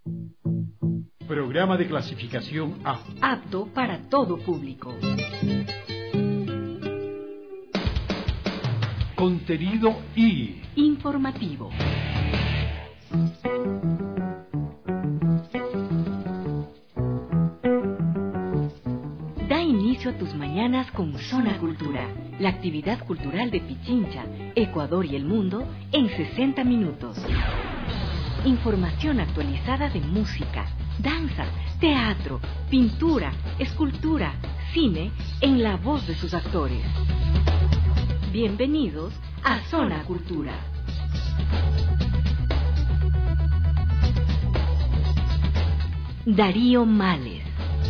Programa de clasificación A. Apto para todo público. Contenido I. Informativo. Da inicio a tus mañanas con Zona Cultura, la actividad cultural de Pichincha, Ecuador y el mundo en 60 minutos. Información actualizada de música, danza, teatro, pintura, escultura, cine, en la voz de sus actores. Bienvenidos a Zona Cultura. Darío Males.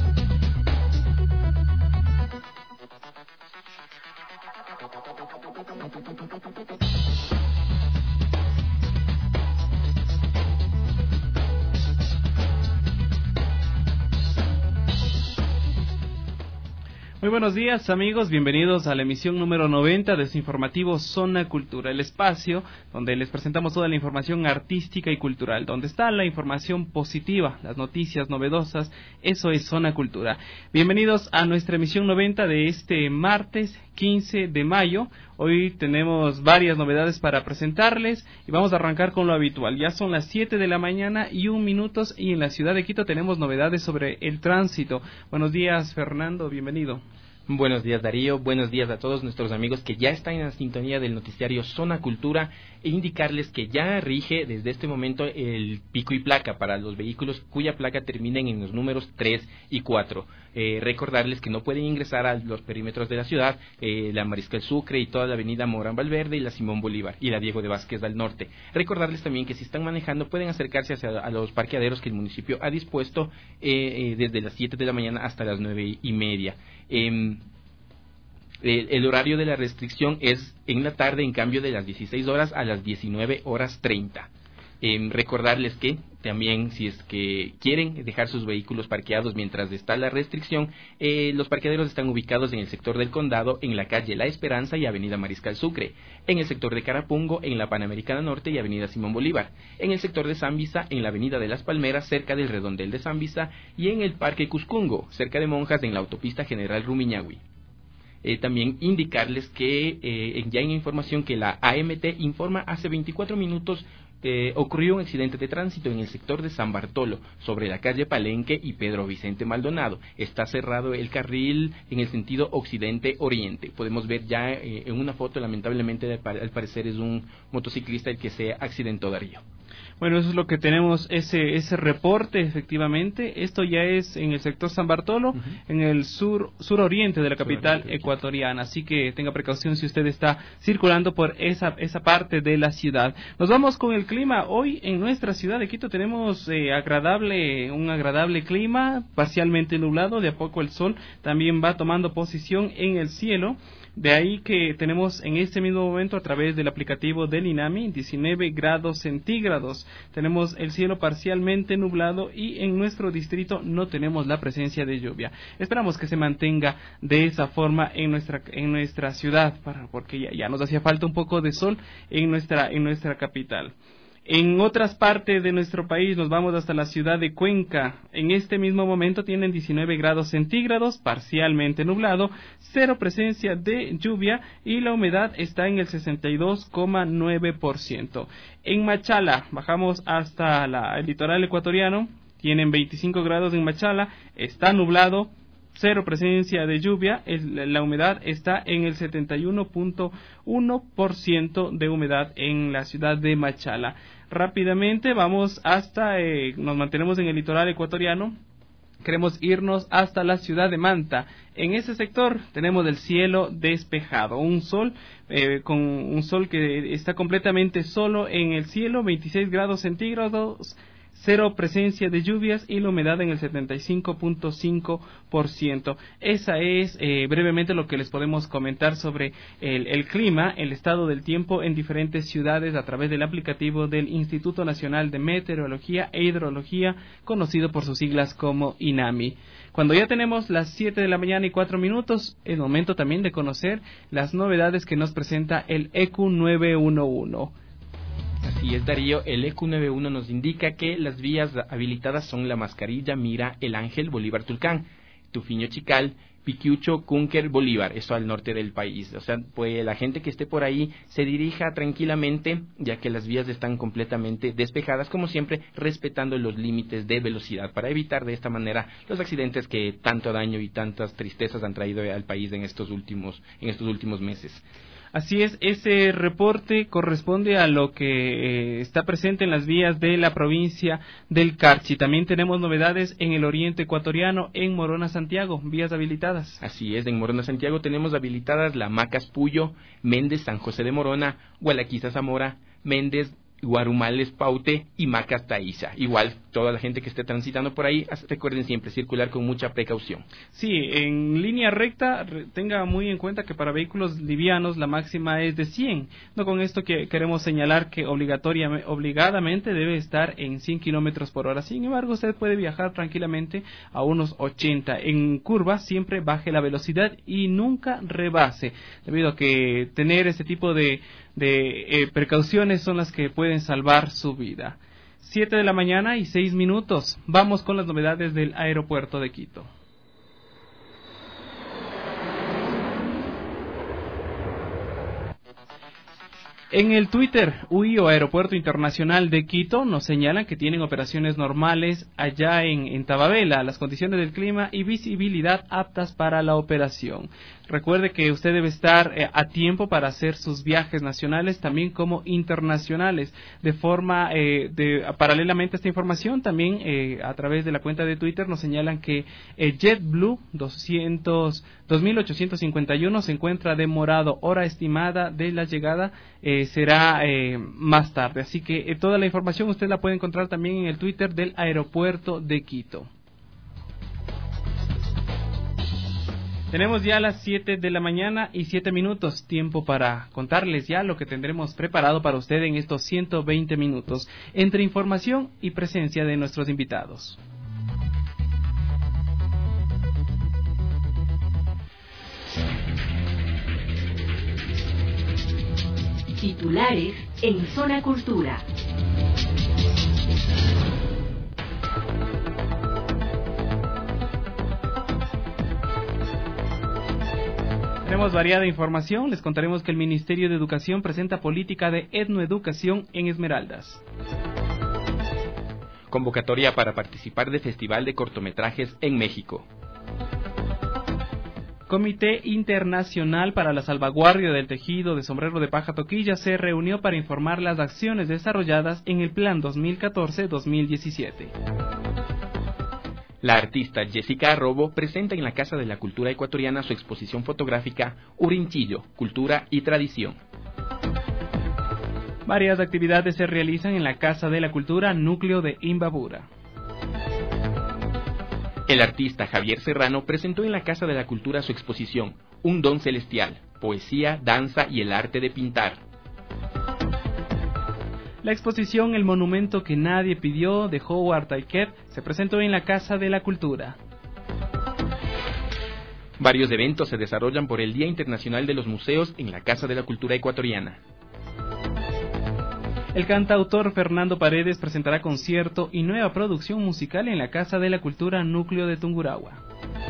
Muy buenos días, amigos, bienvenidos a la emisión número 90 de su informativo Zona Cultura, el espacio donde les presentamos toda la información artística y cultural, donde está la información positiva, las noticias novedosas, eso es Zona Cultura. Bienvenidos a nuestra emisión 90 de este martes 15 de mayo. Hoy tenemos varias novedades para presentarles y vamos a arrancar con lo habitual. Ya son las 7 de la mañana y 1 minuto y en la ciudad de Quito tenemos novedades sobre el tránsito. Buenos días, Fernando, bienvenido. Buenos días, Darío. Buenos días a todos nuestros amigos que ya están en la sintonía del noticiario Zona Cultura e indicarles que ya rige desde este momento el pico y placa para los vehículos cuya placa terminen en los números 3 y 4. Recordarles que no pueden ingresar a los perímetros de la ciudad, la Mariscal Sucre y toda la avenida Morán Valverde y la Simón Bolívar y la Diego de Vázquez del Norte. Recordarles también que si están manejando pueden acercarse a los parqueaderos que el municipio ha dispuesto desde las 7 de la mañana hasta las 9:30. El horario de la restricción es en la tarde, en cambio de las 16 horas a las 19:30. Recordarles que también si es que quieren dejar sus vehículos parqueados mientras está la restricción, los parqueaderos están ubicados en el sector del Condado, en la calle La Esperanza y avenida Mariscal Sucre, en el sector de Carapungo, en la Panamericana Norte y avenida Simón Bolívar, en el sector de Zambisa, en la avenida de Las Palmeras, cerca del redondel de Zambisa, y en el Parque Cuscungo, cerca de Monjas, en la autopista General Rumiñahui. También indicarles que ya hay información que la AMT informa hace 24 minutos ocurrió un accidente de tránsito en el sector de San Bartolo, sobre la calle Palenque y Pedro Vicente Maldonado. Está cerrado el carril en el sentido occidente-oriente. Podemos ver ya en una foto, lamentablemente al parecer es un motociclista el que se accidentó, Darío. Bueno, eso es lo que tenemos, ese reporte, efectivamente. Esto ya es en el sector San Bartolo, en el suroriente de la capital ecuatoriana. Así que tenga precaución si usted está circulando por esa parte de la ciudad. Nos vamos con el clima. Hoy en nuestra ciudad de Quito tenemos un agradable clima, parcialmente nublado. De a poco el sol también va tomando posición en el cielo. De ahí que tenemos en este mismo momento a través del aplicativo del INAMI 19 grados centígrados. Tenemos el cielo parcialmente nublado y en nuestro distrito no tenemos la presencia de lluvia. Esperamos que se mantenga de esa forma en nuestra ciudad, porque ya nos hacía falta un poco de sol en nuestra capital. En otras partes de nuestro país nos vamos hasta la ciudad de Cuenca. En este mismo momento tienen 19 grados centígrados, parcialmente nublado, cero presencia de lluvia y la humedad está en el 62,9%. En Machala, bajamos hasta el litoral ecuatoriano, tienen 25 grados en Machala, está nublado, cero presencia de lluvia, la humedad está en el 71.1% de humedad en la ciudad de Machala. Rápidamente vamos nos mantenemos en el litoral ecuatoriano, queremos irnos hasta la ciudad de Manta. En ese sector tenemos el cielo despejado, un sol que está completamente solo en el cielo, 26 grados centígrados, cero presencia de lluvias y la humedad en el 75.5%. Esa es brevemente lo que les podemos comentar sobre el clima, el estado del tiempo en diferentes ciudades a través del aplicativo del Instituto Nacional de Meteorología e Hidrología, conocido por sus siglas como INAMI. Cuando ya tenemos las 7 de la mañana y 4 minutos, es momento también de conocer las novedades que nos presenta el EQ 911. Así es, Darío. El EQ91 nos indica que las vías habilitadas son La Mascarilla, Mira, El Ángel, Bolívar Tulcán, Tufiño Chical, Piquiucho, Cúnker, Bolívar, eso al norte del país. O sea, pues la gente que esté por ahí se dirija tranquilamente, ya que las vías están completamente despejadas, como siempre, respetando los límites de velocidad, para evitar de esta manera los accidentes que tanto daño y tantas tristezas han traído al país en estos últimos meses. Así es, ese reporte corresponde a lo que está presente en las vías de la provincia del Carchi. También tenemos novedades en el oriente ecuatoriano, en Morona, Santiago, vías habilitadas. Así es, en Morona, Santiago tenemos habilitadas la Macas Puyo, Méndez, San José de Morona, Gualaquiza, Zamora, Méndez, Guarumales, Paute y Macas, Taíza. Igual, toda la gente que esté transitando por ahí, recuerden siempre circular con mucha precaución. Sí, en línea recta, tenga muy en cuenta que para vehículos livianos la máxima es de 100. No con esto que queremos señalar que obligadamente debe estar en 100 kilómetros por hora. Sin embargo, usted puede viajar tranquilamente a unos 80. En curvas siempre baje la velocidad y nunca rebase, debido a que tener ese tipo de precauciones son las que pueden salvar su vida. 7:06 a.m. Vamos con las novedades del aeropuerto de Quito. En el Twitter, UIO Aeropuerto Internacional de Quito nos señalan que tienen operaciones normales allá en Tababela, las condiciones del clima y visibilidad aptas para la operación. Recuerde que usted debe estar a tiempo para hacer sus viajes nacionales, también como internacionales. De forma, paralelamente a esta información, también a través de la cuenta de Twitter nos señalan que JetBlue 2851 se encuentra demorado. Hora estimada de la llegada será más tarde. Así que toda la información usted la puede encontrar también en el Twitter del aeropuerto de Quito. Tenemos ya las 7:07 a.m, tiempo para contarles ya lo que tendremos preparado para usted en estos 120 minutos, entre información y presencia de nuestros invitados. Titulares en Zona Cultura. Tenemos variada información. Les contaremos que el Ministerio de Educación presenta política de etnoeducación en Esmeraldas. Convocatoria para participar de Festival de Cortometrajes en México. Comité Internacional para la Salvaguardia del Tejido de Sombrero de Paja Toquilla se reunió para informar las acciones desarrolladas en el Plan 2014-2017. La artista Jessica Arrobo presenta en la Casa de la Cultura Ecuatoriana su exposición fotográfica Urinchillo, Cultura y Tradición. Varias actividades se realizan en la Casa de la Cultura Núcleo de Imbabura. El artista Javier Serrano presentó en la Casa de la Cultura su exposición Un Don Celestial, Poesía, Danza y el Arte de Pintar. La exposición El Monumento que Nadie Pidió de Howard Taykev se presentó en la Casa de la Cultura. Varios eventos se desarrollan por el Día Internacional de los Museos en la Casa de la Cultura Ecuatoriana. El cantautor Fernando Paredes presentará concierto y nueva producción musical en la Casa de la Cultura Núcleo de Tungurahua.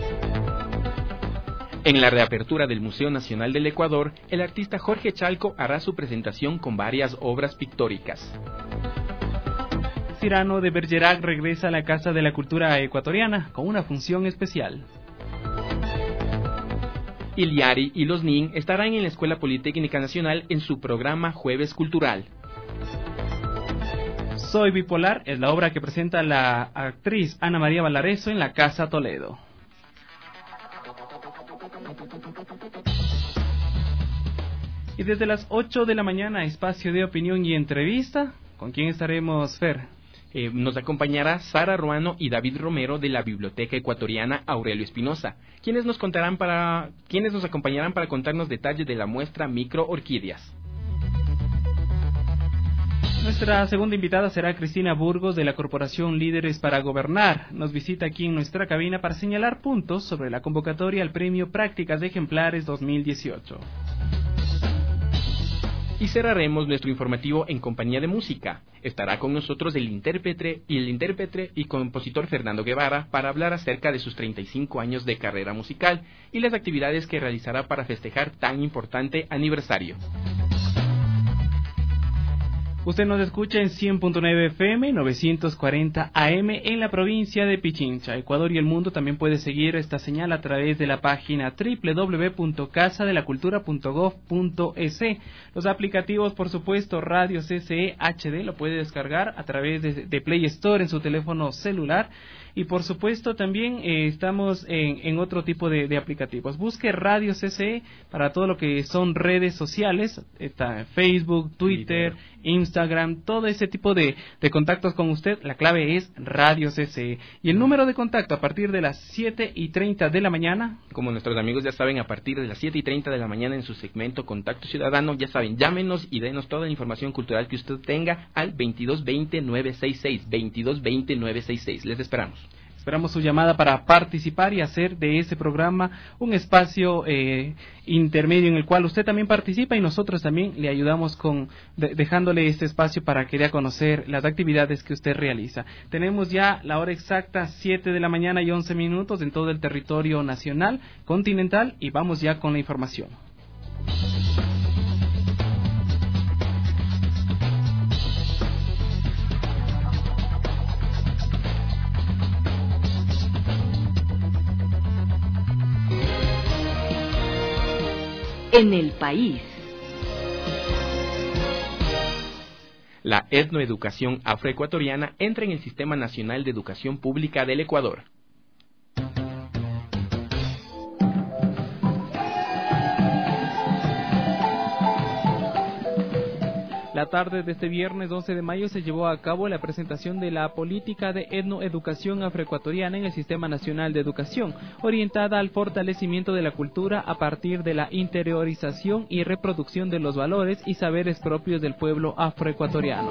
En la reapertura del Museo Nacional del Ecuador, el artista Jorge Chalco hará su presentación con varias obras pictóricas. Cyrano de Bergerac regresa a la Casa de la Cultura Ecuatoriana con una función especial. Iliari y los NIN estarán en la Escuela Politécnica Nacional en su programa Jueves Cultural. Soy Bipolar es la obra que presenta la actriz Ana María Valareso en la Casa Toledo. Y desde las 8 de la mañana, espacio de opinión y entrevista. ¿Con quién estaremos, Fer? Nos acompañará Sara Ruano y David Romero de la Biblioteca Ecuatoriana Aurelio Espinosa, quienes nos acompañarán para contarnos detalles de la muestra Micro Orquídeas. Nuestra segunda invitada será Cristina Burgos de la Corporación Líderes para Gobernar. Nos visita aquí en nuestra cabina para señalar puntos sobre la convocatoria al Premio Prácticas de Ejemplares 2018. Y cerraremos nuestro informativo en compañía de música. Estará con nosotros el intérprete y compositor Fernando Guevara para hablar acerca de sus 35 años de carrera musical y las actividades que realizará para festejar tan importante aniversario. Usted nos escucha en 100.9 FM, 940 AM en la provincia de Pichincha. Ecuador y el mundo también puede seguir esta señal a través de la página www.casadelacultura.gov.es. Los aplicativos, por supuesto, Radio CCE HD lo puede descargar a través de Play Store en su teléfono celular. Y por supuesto también estamos en otro tipo de aplicativos. Busque Radio CCE para todo lo que son redes sociales. Está Facebook, Twitter, Instagram, todo ese tipo de contactos con usted. La clave es Radio CCE. Y el número de contacto a partir de las 7:30 de la mañana. Como nuestros amigos ya saben, a partir de las 7:30 de la mañana en su segmento Contacto Ciudadano, ya saben, llámenos y denos toda la información cultural que usted tenga al 2220-966. 2220-966. Les esperamos. Esperamos su llamada para participar y hacer de ese programa un espacio intermedio en el cual usted también participa y nosotros también le ayudamos dejándole este espacio para que dé a conocer las actividades que usted realiza. Tenemos ya la hora exacta, 7 de la mañana y 11 minutos en todo el territorio nacional, continental, y vamos ya con la información. En el país. La etnoeducación afroecuatoriana entra en el Sistema Nacional de Educación Pública del Ecuador. La tarde de este viernes 11 de mayo se llevó a cabo la presentación de la política de etnoeducación afroecuatoriana en el Sistema Nacional de Educación, orientada al fortalecimiento de la cultura a partir de la interiorización y reproducción de los valores y saberes propios del pueblo afroecuatoriano.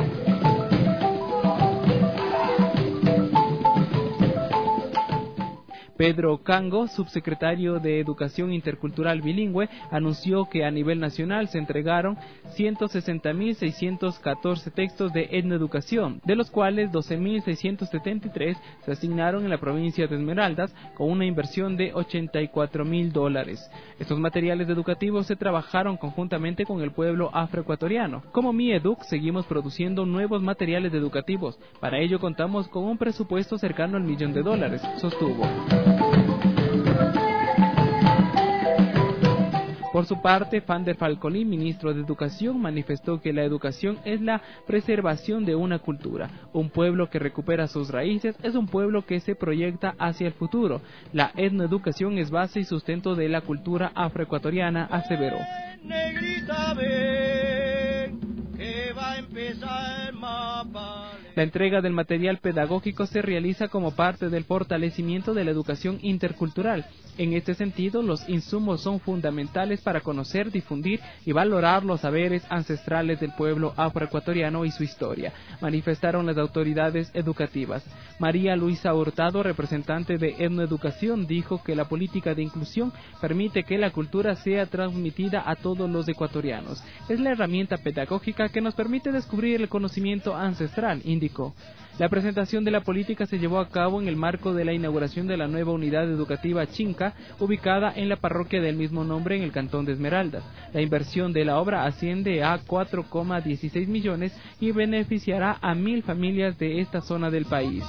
Pedro Cango, subsecretario de Educación Intercultural Bilingüe, anunció que a nivel nacional se entregaron 160.614 textos de etnoeducación, de los cuales 12.673 se asignaron en la provincia de Esmeraldas con una inversión de $84.000. Estos materiales educativos se trabajaron conjuntamente con el pueblo afroecuatoriano. Como MIEDUC seguimos produciendo nuevos materiales educativos. Para ello contamos con un presupuesto cercano al $1.000.000, sostuvo. Por su parte, Fander Falconi, ministro de Educación, manifestó que la educación es la preservación de una cultura. Un pueblo que recupera sus raíces es un pueblo que se proyecta hacia el futuro. La etnoeducación es base y sustento de la cultura afroecuatoriana, aseveró. Negrita, ven, que va a empezar el mapa. La entrega del material pedagógico se realiza como parte del fortalecimiento de la educación intercultural. En este sentido, los insumos son fundamentales para conocer, difundir y valorar los saberes ancestrales del pueblo afroecuatoriano y su historia, manifestaron las autoridades educativas. María Luisa Hurtado, representante de Etnoeducación, dijo que la política de inclusión permite que la cultura sea transmitida a todos los ecuatorianos. Es la herramienta pedagógica que nos permite descubrir el conocimiento ancestral, indicó. La presentación de la política se llevó a cabo en el marco de la inauguración de la nueva unidad educativa Chinca, ubicada en la parroquia del mismo nombre en el cantón de Esmeraldas. La inversión de la obra asciende a 4,16 millones y beneficiará a 1.000 familias de esta zona del país.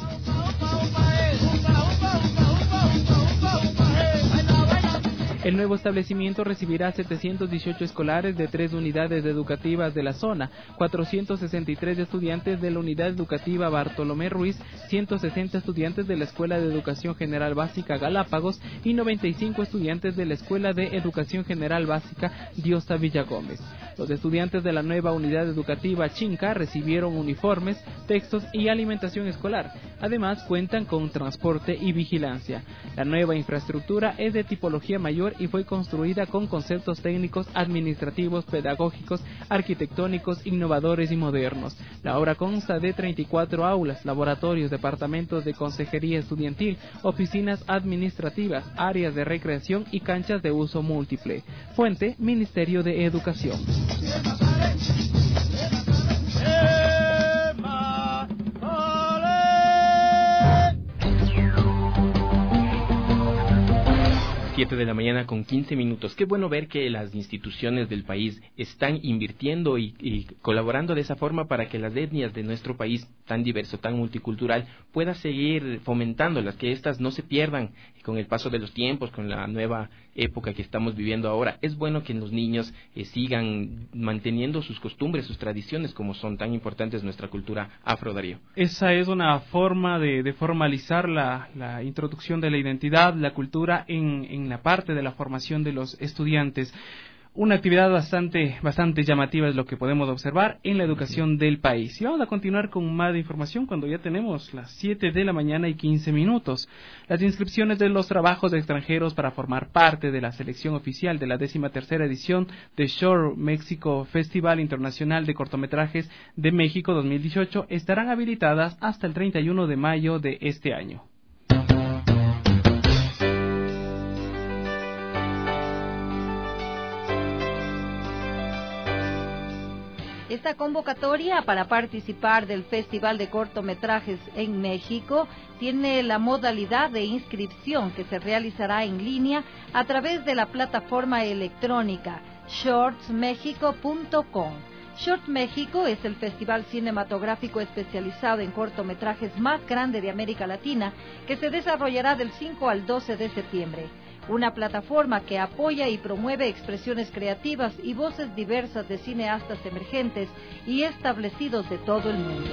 El nuevo establecimiento recibirá 718 escolares de 3 unidades educativas de la zona, 463 estudiantes de la unidad educativa Bartolomé Ruiz, 160 estudiantes de la Escuela de Educación General Básica Galápagos y 95 estudiantes de la Escuela de Educación General Básica Diosa Villagómez. Los estudiantes de la nueva unidad educativa Chinca recibieron uniformes, textos y alimentación escolar. Además, cuentan con transporte y vigilancia. La nueva infraestructura es de tipología mayor y fue construida con conceptos técnicos, administrativos, pedagógicos, arquitectónicos, innovadores y modernos. La obra consta de 34 aulas, laboratorios, departamentos de consejería estudiantil, oficinas administrativas, áreas de recreación y canchas de uso múltiple. Fuente: Ministerio de Educación. De la mañana con 15 minutos. Qué bueno ver que las instituciones del país están invirtiendo y colaborando de esa forma para que las etnias de nuestro país tan diverso, tan multicultural, pueda seguir fomentándolas, que éstas no se pierdan con el paso de los tiempos, con la nueva época que estamos viviendo ahora. Es bueno que los niños sigan manteniendo sus costumbres, sus tradiciones, como son tan importantes nuestra cultura afro, Darío. Esa es una forma de formalizar la introducción de la identidad, la cultura en la parte de la formación de los estudiantes. Una actividad bastante llamativa es lo que podemos observar en la educación del país. Y vamos a continuar con más información cuando ya tenemos las 7 de la mañana y 15 minutos. Las inscripciones de los trabajos de extranjeros para formar parte de la selección oficial de la 13ª edición de Shore México Festival Internacional de Cortometrajes de México 2018 estarán habilitadas hasta el 31 de mayo de este año. Esta convocatoria para participar del Festival de Cortometrajes en México tiene la modalidad de inscripción que se realizará en línea a través de la plataforma electrónica shortsmexico.com. Short México es el festival cinematográfico especializado en cortometrajes más grande de América Latina que se desarrollará del 5 al 12 de septiembre. Una plataforma que apoya y promueve expresiones creativas y voces diversas de cineastas emergentes y establecidos de todo el mundo.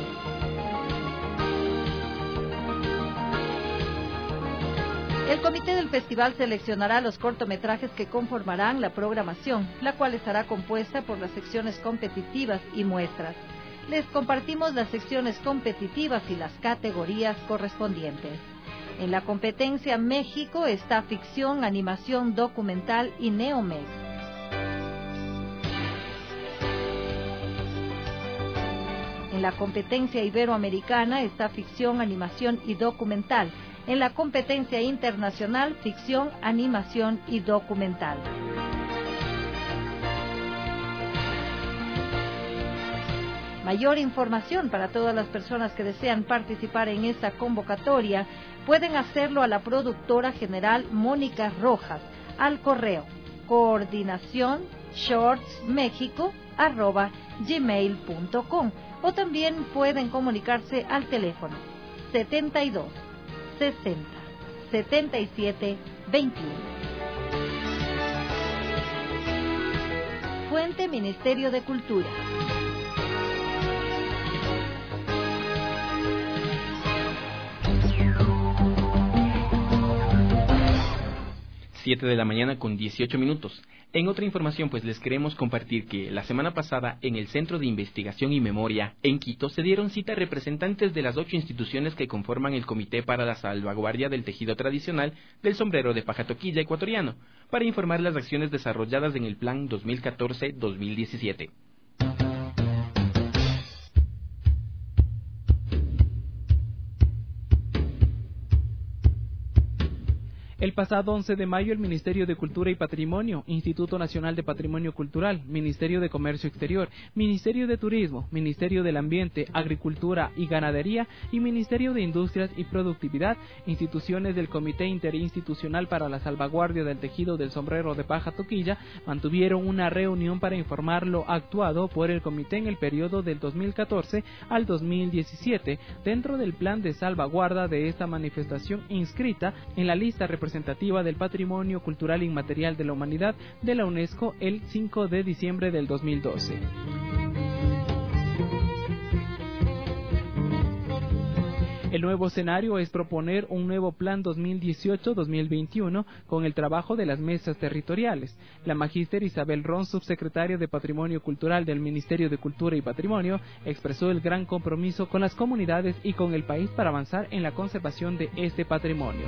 El comité del festival seleccionará los cortometrajes que conformarán la programación, la cual estará compuesta por las secciones competitivas y muestras. Les compartimos las secciones competitivas y las categorías correspondientes. En la competencia México está ficción, animación, documental y Neomex. En la competencia iberoamericana está ficción, animación y documental. En la competencia internacional, ficción, animación y documental. Mayor información para todas las personas que desean participar en esta convocatoria pueden hacerlo a la productora general Mónica Rojas al correo coordinacionshortsmexico@gmail.com o también pueden comunicarse al teléfono 72 60 77 21. Fuente Ministerio de Cultura. 7 de la mañana con 18 minutos. En otra información, pues les queremos compartir que la semana pasada en el Centro de Investigación y Memoria en Quito se dieron cita representantes de las 8 instituciones que conforman el Comité para la Salvaguardia del Tejido Tradicional del Sombrero de Paja Toquilla ecuatoriano para informar las acciones desarrolladas en el Plan 2014-2017. El pasado 11 de mayo, el Ministerio de Cultura y Patrimonio, Instituto Nacional de Patrimonio Cultural, Ministerio de Comercio Exterior, Ministerio de Turismo, Ministerio del Ambiente, Agricultura y Ganadería y Ministerio de Industrias y Productividad, instituciones del Comité Interinstitucional para la Salvaguardia del Tejido del Sombrero de Paja Toquilla, mantuvieron una reunión para informar lo actuado por el Comité en el periodo del 2014 al 2017, dentro del plan de salvaguarda de esta manifestación inscrita en la lista representativa del Patrimonio Cultural Inmaterial de la Humanidad de la UNESCO el 5 de diciembre del 2012. El nuevo escenario es proponer un nuevo plan 2018-2021 con el trabajo de las mesas territoriales. La magíster Isabel Ron, subsecretaria de Patrimonio Cultural del Ministerio de Cultura y Patrimonio, expresó el gran compromiso con las comunidades y con el país para avanzar en la conservación de este patrimonio.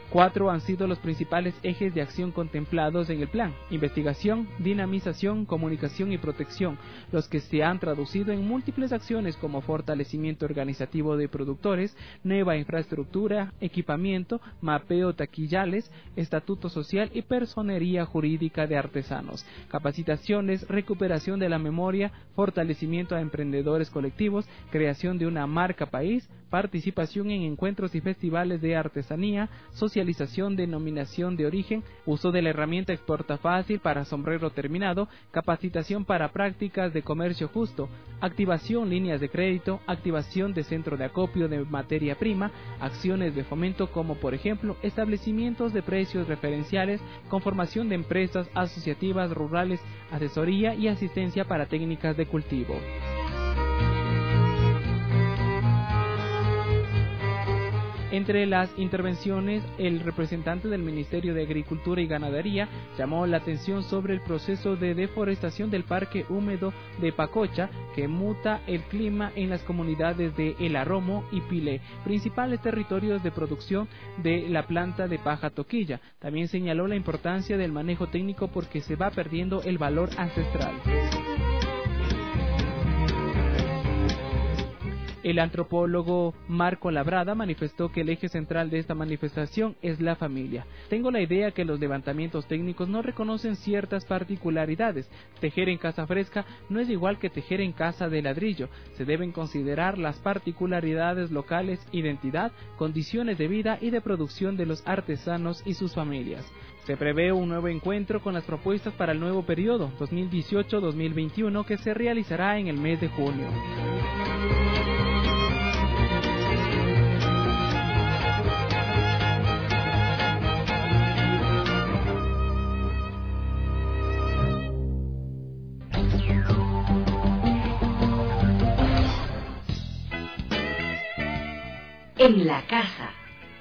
4 han sido los principales ejes de acción contemplados en el plan: investigación, dinamización, comunicación y protección, los que se han traducido en múltiples acciones como fortalecimiento organizativo de productores, nueva infraestructura, equipamiento, mapeo taquillales, estatuto social y personería jurídica de artesanos, capacitaciones, recuperación de la memoria, fortalecimiento a emprendedores colectivos, creación de una marca país, participación en encuentros y festivales de artesanía, socialización, denominación de origen, uso de la herramienta Exporta Fácil para sombrero terminado, capacitación para prácticas de comercio justo, activación líneas de crédito, activación de centro de acopio de materia prima, acciones de fomento como por ejemplo establecimientos de precios referenciales, conformación de empresas asociativas rurales, asesoría y asistencia para técnicas de cultivo. Entre las intervenciones, el representante del Ministerio de Agricultura y Ganadería llamó la atención sobre el proceso de deforestación del parque húmedo de Pacocha, que muta el clima en las comunidades de El Arromo y Pilé, principales territorios de producción de la planta de paja toquilla. También señaló la importancia del manejo técnico porque se va perdiendo el valor ancestral. El antropólogo Marco Labrada manifestó que el eje central de esta manifestación es la familia. Tengo la idea que los levantamientos técnicos no reconocen ciertas particularidades. Tejer en casa fresca no es igual que tejer en casa de ladrillo. Se deben considerar las particularidades locales, identidad, condiciones de vida y de producción de los artesanos y sus familias. Se prevé un nuevo encuentro con las propuestas para el nuevo periodo 2018-2021 que se realizará en el mes de junio. En la casa.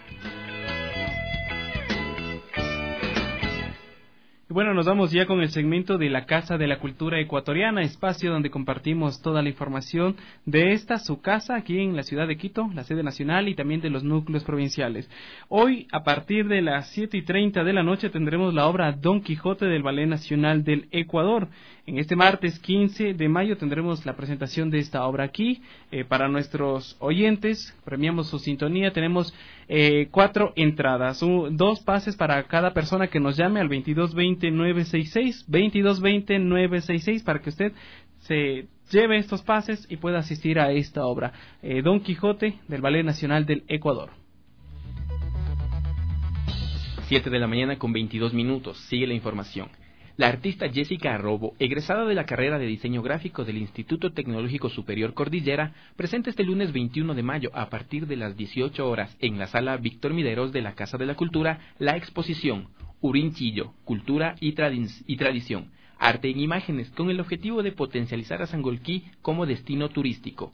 Bueno, nos vamos ya con el segmento de la Casa de la Cultura Ecuatoriana, espacio donde compartimos toda la información de esta, su casa, aquí en la ciudad de Quito, la sede nacional y también de los núcleos provinciales. Hoy, a partir de las 7:30 de la noche, tendremos la obra Don Quijote del Ballet Nacional del Ecuador. En este martes 15 de mayo tendremos la presentación de esta obra aquí. Para nuestros oyentes, premiamos su sintonía, tenemos 4 entradas, 2 pases para cada persona que nos llame al 2220-966, 2220-966, para que usted se lleve estos pases y pueda asistir a esta obra, Don Quijote del Ballet Nacional del Ecuador. 7 de la mañana con 22 minutos, sigue la información. La artista Jessica Arrobo, egresada de la carrera de diseño gráfico del Instituto Tecnológico Superior Cordillera, presenta este lunes 21 de mayo a partir de las 18 horas en la sala Víctor Mideros de la Casa de la Cultura la exposición Urinchillo, Cultura y Tradición, Arte en Imágenes, con el objetivo de potencializar a Sangolquí como destino turístico.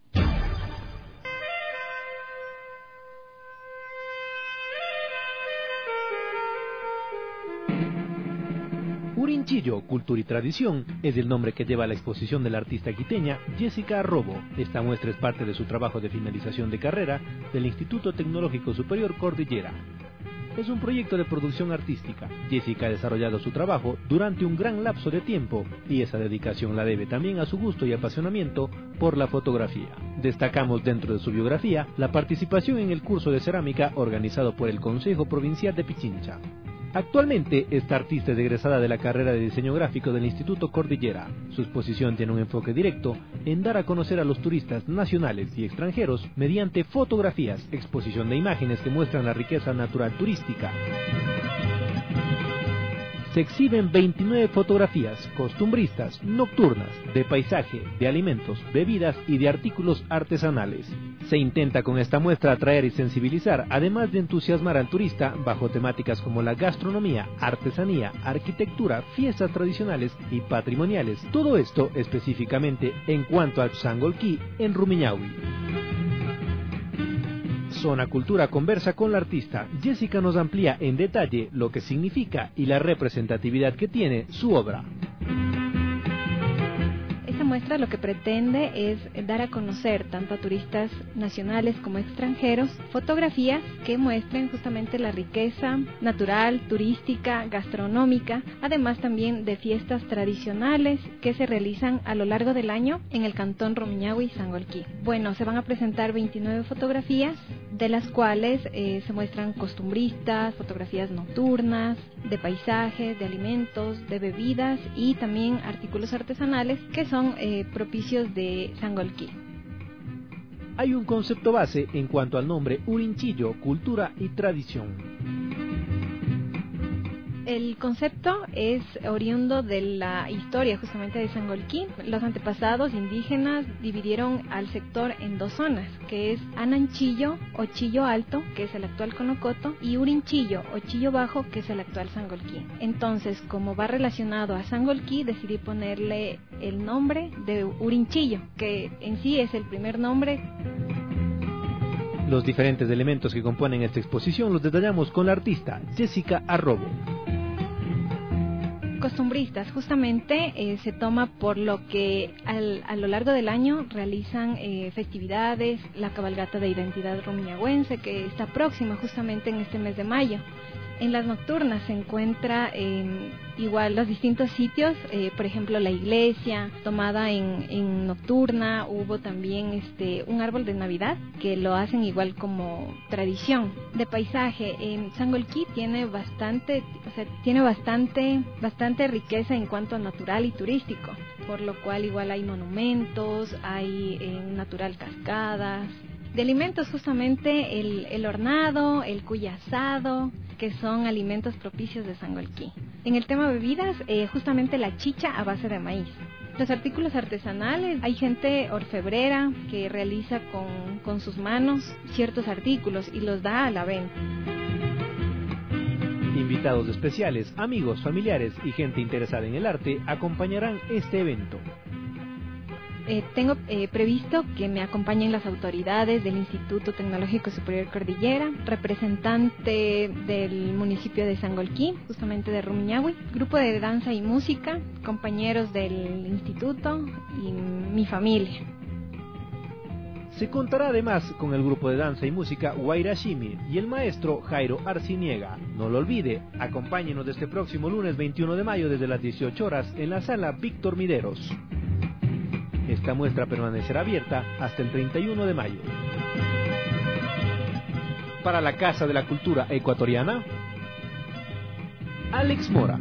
Urinchillo, Cultura y Tradición es el nombre que lleva la exposición de la artista quiteña Jessica Arrobo. Esta muestra es parte de su trabajo de finalización de carrera del Instituto Tecnológico Superior Cordillera. Es un proyecto de producción artística. Jessica ha desarrollado su trabajo durante un gran lapso de tiempo y esa dedicación la debe también a su gusto y apasionamiento por la fotografía. Destacamos dentro de su biografía la participación en el curso de cerámica organizado por el Consejo Provincial de Pichincha. Actualmente, esta artista es egresada de la carrera de diseño gráfico del Instituto Cordillera. Su exposición tiene un enfoque directo en dar a conocer a los turistas nacionales y extranjeros mediante fotografías, exposición de imágenes que muestran la riqueza natural turística. Se exhiben 29 fotografías costumbristas, nocturnas, de paisaje, de alimentos, bebidas y de artículos artesanales. Se intenta con esta muestra atraer y sensibilizar, además de entusiasmar al turista, bajo temáticas como la gastronomía, artesanía, arquitectura, fiestas tradicionales y patrimoniales. Todo esto específicamente en cuanto al Sangolquí en Rumiñahui. Zona Cultura conversa con la artista. Jessica nos amplía en detalle lo que significa y la representatividad que tiene su obra. Esta muestra lo que pretende es dar a conocer tanto a turistas nacionales como extranjeros fotografías que muestren justamente la riqueza natural, turística, gastronómica, además también de fiestas tradicionales que se realizan a lo largo del año en el cantón Rumiñahui y Sangolquí. Bueno, se van a presentar 29 fotografías, de las cuales se muestran costumbristas, fotografías nocturnas, de paisajes, de alimentos, de bebidas y también artículos artesanales que son propicios de Sangolquí. Hay un concepto base en cuanto al nombre Urinchillo, cultura y tradición. El concepto es oriundo de la historia justamente de Sangolquí. Los antepasados indígenas dividieron al sector en dos zonas, que es Ananchillo o Chillo Alto, que es el actual Conocoto, y Urinchillo o Chillo Bajo, que es el actual Sangolquí. Entonces, como va relacionado a Sangolquí, decidí ponerle el nombre de Urinchillo, que en sí es el primer nombre. Los diferentes elementos que componen esta exposición los detallamos con la artista Jessica Arrobo. Costumbristas, justamente se toma por lo que a lo largo del año realizan festividades, la cabalgata de identidad rumiñahuense que está próxima justamente en este mes de mayo. En las nocturnas se encuentra igual los distintos sitios, por ejemplo la iglesia tomada en nocturna, hubo también un árbol de Navidad que lo hacen igual como tradición. De paisaje, Sangolquí tiene bastante riqueza en cuanto a natural y turístico, por lo cual igual hay monumentos, hay natural cascadas. De alimentos justamente el hornado, el cuy asado, que son alimentos propicios de Sangolquí. En el tema bebidas, justamente la chicha a base de maíz. Los artículos artesanales, hay gente orfebrera que realiza con sus manos ciertos artículos y los da a la venta. Invitados especiales, amigos, familiares y gente interesada en el arte acompañarán este evento. Tengo previsto que me acompañen las autoridades del Instituto Tecnológico Superior Cordillera, representante del municipio de Sangolquí, justamente de Rumiñahui, grupo de danza y música, compañeros del instituto y mi familia. Se contará además con el grupo de danza y música Guairashimi y el maestro Jairo Arciniega. No lo olvide, acompáñenos este próximo lunes 21 de mayo desde las 18 horas en la sala Víctor Mideros. Esta muestra permanecerá abierta hasta el 31 de mayo. Para la Casa de la Cultura Ecuatoriana, Alex Mora.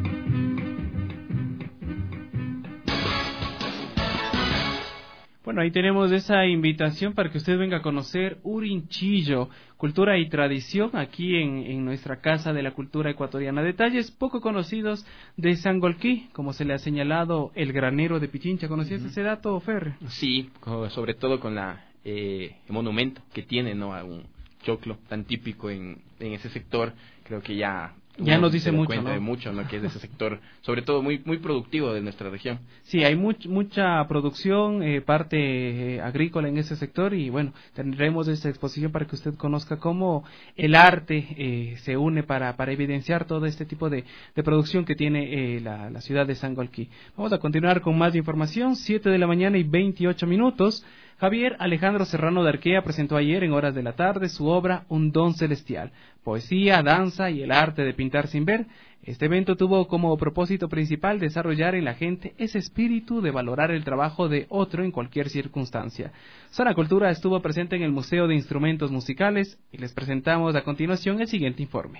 Bueno, ahí tenemos esa invitación para que usted venga a conocer Urinchillo, cultura y tradición aquí en nuestra Casa de la Cultura Ecuatoriana. Detalles poco conocidos de Sangolquí, como se le ha señalado el granero de Pichincha. ¿Conocías ese dato, Fer? Sí, sobre todo con el monumento que tiene, ¿no?, a un choclo tan típico en ese sector. Creo que ya nos dice mucho, ¿no? De mucho, ¿no?, que es de ese sector, sobre todo muy productivo de nuestra región. Sí, hay mucha producción, parte agrícola en ese sector, y bueno, tendremos esta exposición para que usted conozca cómo el arte se une para evidenciar todo este tipo de producción que tiene la ciudad de Sangolquí. Vamos a continuar con más información. 7:28 a.m. Javier Alejandro Serrano de Arquea presentó ayer en horas de la tarde su obra Un Don Celestial, poesía, danza y el arte de pintar sin ver. Este evento tuvo como propósito principal desarrollar en la gente ese espíritu de valorar el trabajo de otro en cualquier circunstancia. Zona Cultura estuvo presente en el Museo de Instrumentos Musicales y les presentamos a continuación el siguiente informe.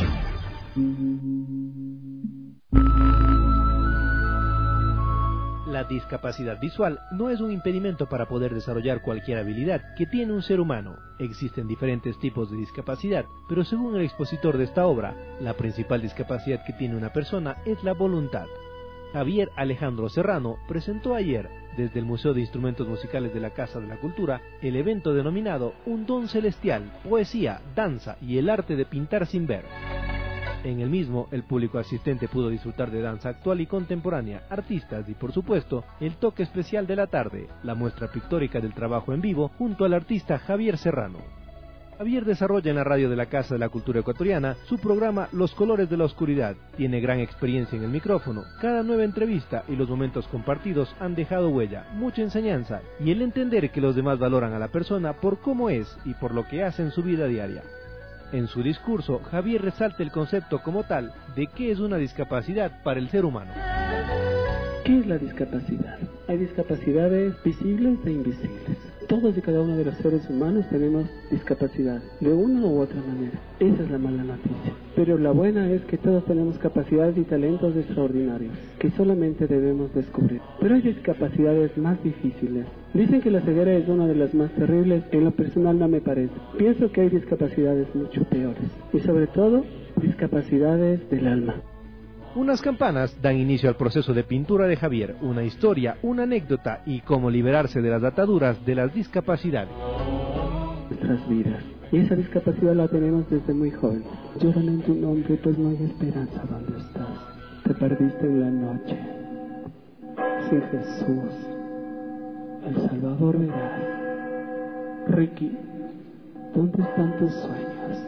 La discapacidad visual no es un impedimento para poder desarrollar cualquier habilidad que tiene un ser humano. Existen diferentes tipos de discapacidad, pero según el expositor de esta obra, la principal discapacidad que tiene una persona es la voluntad. Javier Alejandro Serrano presentó ayer, desde el Museo de Instrumentos Musicales de la Casa de la Cultura, el evento denominado Un Don Celestial, poesía, danza y el arte de pintar sin ver. En el mismo, el público asistente pudo disfrutar de danza actual y contemporánea, artistas y, por supuesto, el toque especial de la tarde, la muestra pictórica del trabajo en vivo junto al artista Javier Serrano. Javier desarrolla en la radio de la Casa de la Cultura Ecuatoriana su programa Los Colores de la Oscuridad. Tiene gran experiencia en el micrófono. Cada nueva entrevista y los momentos compartidos han dejado huella, mucha enseñanza y el entender que los demás valoran a la persona por cómo es y por lo que hace en su vida diaria. En su discurso, Javier resalta el concepto como tal de qué es una discapacidad para el ser humano. ¿Qué es la discapacidad? Hay discapacidades visibles e invisibles. Todos y cada uno de los seres humanos tenemos discapacidad, de una u otra manera. Esa es la mala noticia. Pero la buena es que todos tenemos capacidades y talentos extraordinarios, que solamente debemos descubrir. Pero hay discapacidades más difíciles. Dicen que la ceguera es una de las más terribles, en lo personal no me parece. Pienso que hay discapacidades mucho peores, y sobre todo, discapacidades del alma. Unas campanas dan inicio al proceso de pintura de Javier, una historia, una anécdota y cómo liberarse de las ataduras de las discapacidades. Nuestras vidas. Y esa discapacidad la tenemos desde muy jóvenes. Lloran en tu nombre, pues no hay esperanza donde estás. Te perdiste en la noche. Sin Jesús, el Salvador verás. Ricky, ¿dónde están tus sueños?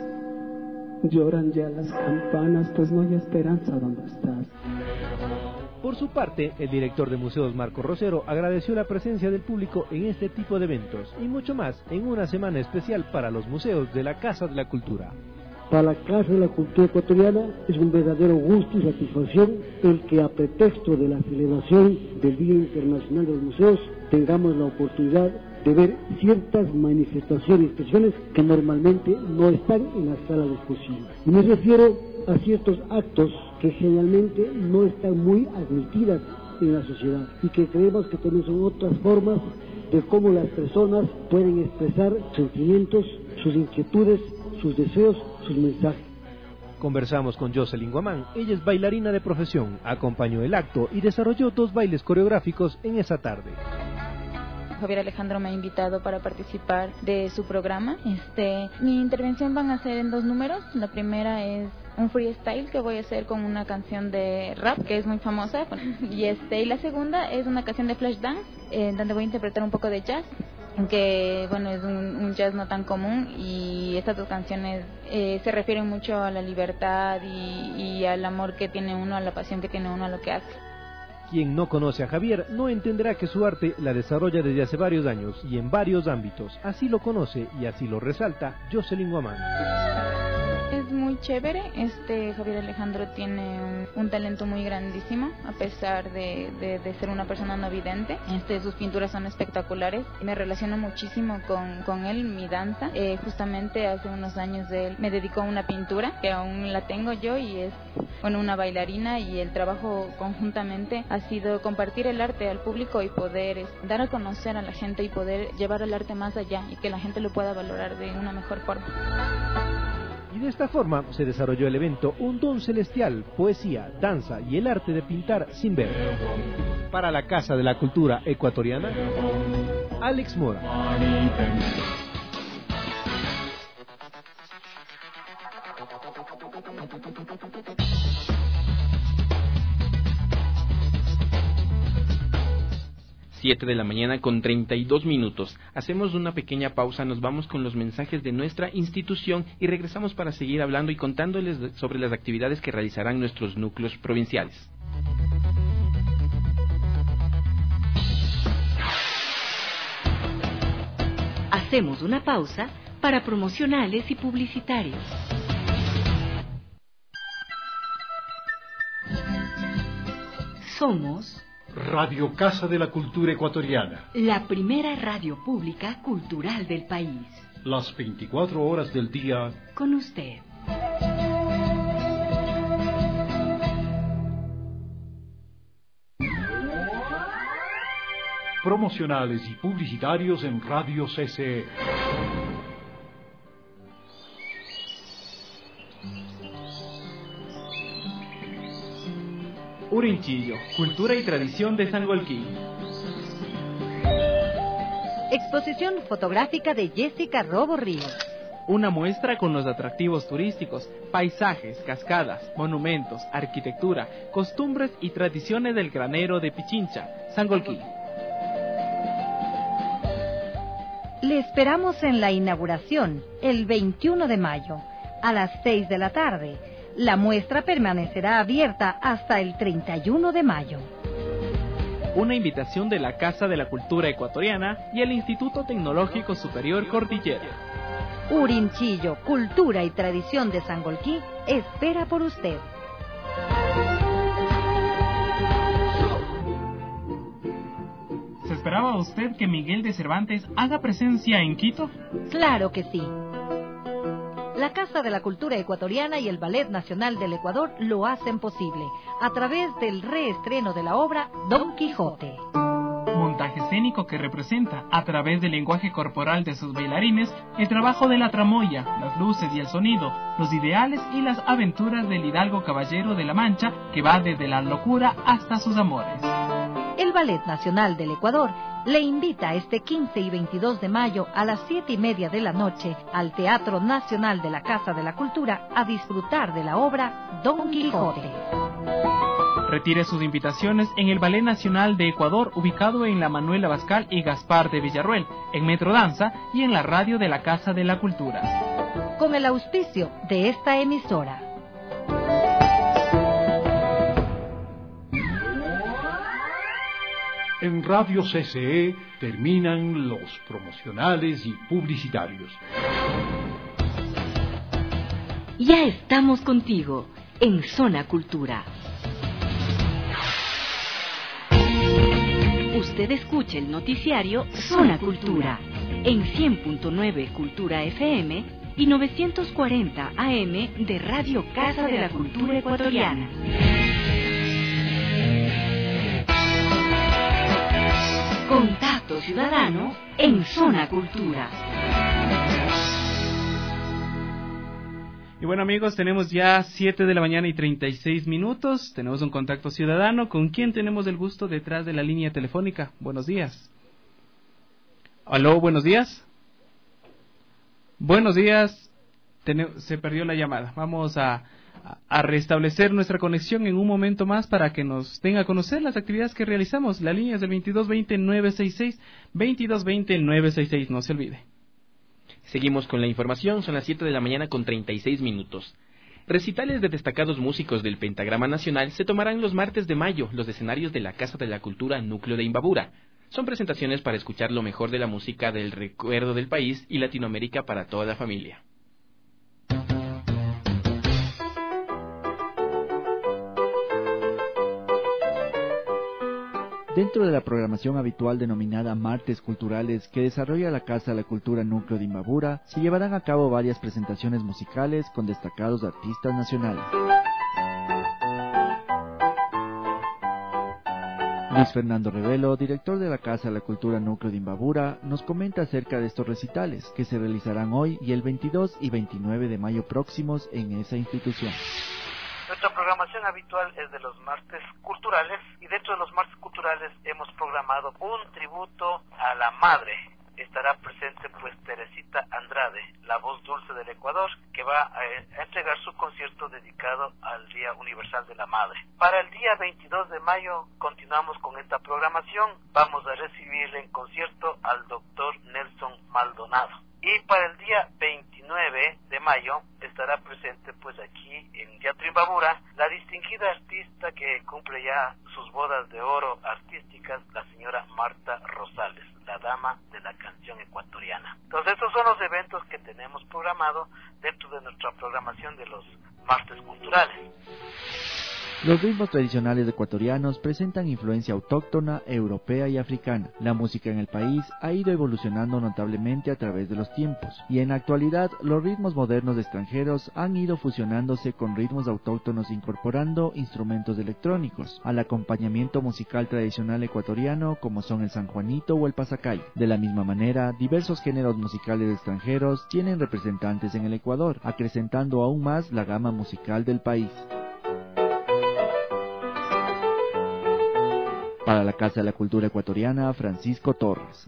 Lloran ya las campanas, pues no hay esperanza donde estás. Por su parte, el director de museos Marco Rosero agradeció la presencia del público en este tipo de eventos y mucho más en una semana especial para los museos de la Casa de la Cultura. Para la Casa de la Cultura Ecuatoriana es un verdadero gusto y satisfacción el que a pretexto de la celebración del Día Internacional de los Museos tengamos la oportunidad de ver ciertas manifestaciones y expresiones que normalmente no están en la sala de exposición. Y me refiero a ciertos actos que generalmente no están muy admitidas en la sociedad y que creemos que también son otras formas de cómo las personas pueden expresar sentimientos, sus inquietudes, sus deseos, sus mensajes. Conversamos con Jocelyn Guamán, ella es bailarina de profesión, acompañó el acto y desarrolló 2 bailes coreográficos en esa tarde. Javier Alejandro me ha invitado para participar de su programa. Mi intervención van a ser en 2 números. La primera es un freestyle que voy a hacer con una canción de rap que es muy famosa y la segunda es una canción de flash dance donde voy a interpretar un poco de jazz, que bueno, es un jazz no tan común, y estas 2 canciones se refieren mucho a la libertad y al amor que tiene uno, a la pasión que tiene uno a lo que hace. Quien no conoce a Javier no entenderá que su arte la desarrolla desde hace varios años y en varios ámbitos. Así lo conoce y así lo resalta Jocelyn Guamán. Es muy chévere, Javier Alejandro tiene un talento muy grandísimo, a pesar de ser una persona no vidente. Sus pinturas son espectaculares, me relaciono muchísimo con él, mi danza. Justamente hace unos años él me dedicó a una pintura, que aún la tengo yo, y es una bailarina, y el trabajo conjuntamente ha sido compartir el arte al público y poder dar a conocer a la gente y poder llevar el arte más allá y que la gente lo pueda valorar de una mejor forma. Y de esta forma se desarrolló el evento Un Don Celestial, poesía, danza y el arte de pintar sin ver. Para la Casa de la Cultura Ecuatoriana, Alex Mora. 7 de la mañana con 32 minutos. Hacemos una pequeña pausa, nos vamos con los mensajes de nuestra institución y regresamos para seguir hablando y contándoles sobre las actividades que realizarán nuestros núcleos provinciales. Hacemos una pausa para promocionales y publicitarios. Somos Radio Casa de la Cultura Ecuatoriana, la primera radio pública cultural del país. Las 24 horas del día con usted. Promocionales y publicitarios en Radio CCE. Urinchillo, cultura y tradición de Sangolquí. Exposición fotográfica de Jessica Robo Ríos. Una muestra con los atractivos turísticos, paisajes, cascadas, monumentos, arquitectura, costumbres y tradiciones del granero de Pichincha, Sangolquí. Le esperamos en la inauguración, el 21 de mayo, a las 6 de la tarde. La muestra permanecerá abierta hasta el 31 de mayo. Una invitación de la Casa de la Cultura Ecuatoriana y el Instituto Tecnológico Superior Cordillera. Urinchillo, Cultura y Tradición de Sangolquí espera por usted. ¿Se esperaba usted que Miguel de Cervantes haga presencia en Quito? Claro que sí. La Casa de la Cultura Ecuatoriana y el Ballet Nacional del Ecuador lo hacen posible a través del reestreno de la obra Don Quijote. Montaje escénico que representa, a través del lenguaje corporal de sus bailarines, el trabajo de la tramoya, las luces y el sonido, los ideales y las aventuras del hidalgo caballero de la Mancha, que va desde la locura hasta sus amores. El Ballet Nacional del Ecuador le invita este 15 y 22 de mayo a las 7:30 de la noche al Teatro Nacional de la Casa de la Cultura a disfrutar de la obra Don Quijote. Retire sus invitaciones en el Ballet Nacional de Ecuador, ubicado en la Manuel Abascal y Gaspar de Villarroel, en Metro Danza y en la radio de la Casa de la Cultura. Con el auspicio de esta emisora. En Radio CCE terminan los promocionales y publicitarios. Ya estamos contigo en Zona Cultura. Usted escucha el noticiario Zona Cultura en 100.9 Cultura FM y 940 AM de Radio Casa de la Cultura Ecuatoriana. Contacto Ciudadano en Zona Cultura. Y bueno, amigos, tenemos ya 7 de la mañana y 36 minutos. Tenemos un contacto ciudadano. ¿Con quién tenemos el gusto detrás de la línea telefónica? Buenos días. Aló, buenos días. Buenos días. Se perdió la llamada. Vamos a restablecer nuestra conexión en un momento más para que nos tenga a conocer las actividades que realizamos. La línea es del 2220-966, 2220-966, no se olvide. Seguimos con la información, son las 7 de la mañana con 36 minutos. Recitales de destacados músicos del Pentagrama Nacional se tomarán los martes de mayo, los escenarios de la Casa de la Cultura Núcleo de Imbabura. Son presentaciones para escuchar lo mejor de la música del recuerdo del país y Latinoamérica para toda la familia. Dentro de la programación habitual denominada Martes Culturales que desarrolla la Casa de la Cultura Núcleo de Imbabura, se llevarán a cabo varias presentaciones musicales con destacados artistas nacionales. Luis Fernando Revelo, director de la Casa de la Cultura Núcleo de Imbabura, nos comenta acerca de estos recitales que se realizarán hoy y el 22 y 29 de mayo próximos en esa institución. Nuestra programación habitual es de los martes culturales y dentro de los martes culturales hemos programado un tributo a la madre. Estará presente pues Teresita Andrade, la voz dulce del Ecuador, que va a entregar su concierto dedicado al Día Universal de la Madre. Para el día 22 de mayo continuamos con esta programación. Vamos a recibir en concierto al doctor Nelson Maldonado. Y para el día 29 de mayo estará presente pues aquí en Teatro Imbabura la distinguida artista que cumple ya sus bodas de oro artísticas, la señora Marta Rosales, la dama de la canción ecuatoriana. Entonces estos son los eventos que tenemos programado dentro de nuestra programación de los martes culturales. Los ritmos tradicionales ecuatorianos presentan influencia autóctona, europea y africana. La música en el país ha ido evolucionando notablemente a través de los tiempos, y en la actualidad los ritmos modernos extranjeros han ido fusionándose con ritmos autóctonos incorporando instrumentos electrónicos al acompañamiento musical tradicional ecuatoriano como son el sanjuanito o el pasacay. De la misma manera, diversos géneros musicales extranjeros tienen representantes en el Ecuador, acrecentando aún más la gama musical del país. Para la Casa de la Cultura Ecuatoriana, Francisco Torres.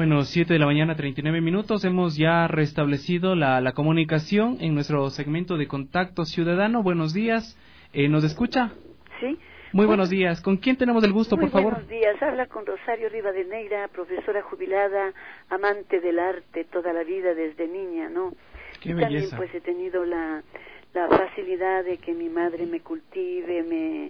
Bueno, 7 de la mañana, 39 minutos. Hemos ya restablecido la comunicación en nuestro segmento de Contacto Ciudadano. Buenos días. ¿Nos escucha? Sí. Muy buenos días. ¿Con quién tenemos el gusto, por favor? Buenos días. Habla con Rosario Rivadeneira, profesora jubilada, amante del arte toda la vida desde niña, ¿no? Qué belleza. También pues he tenido la facilidad de que mi madre me cultive,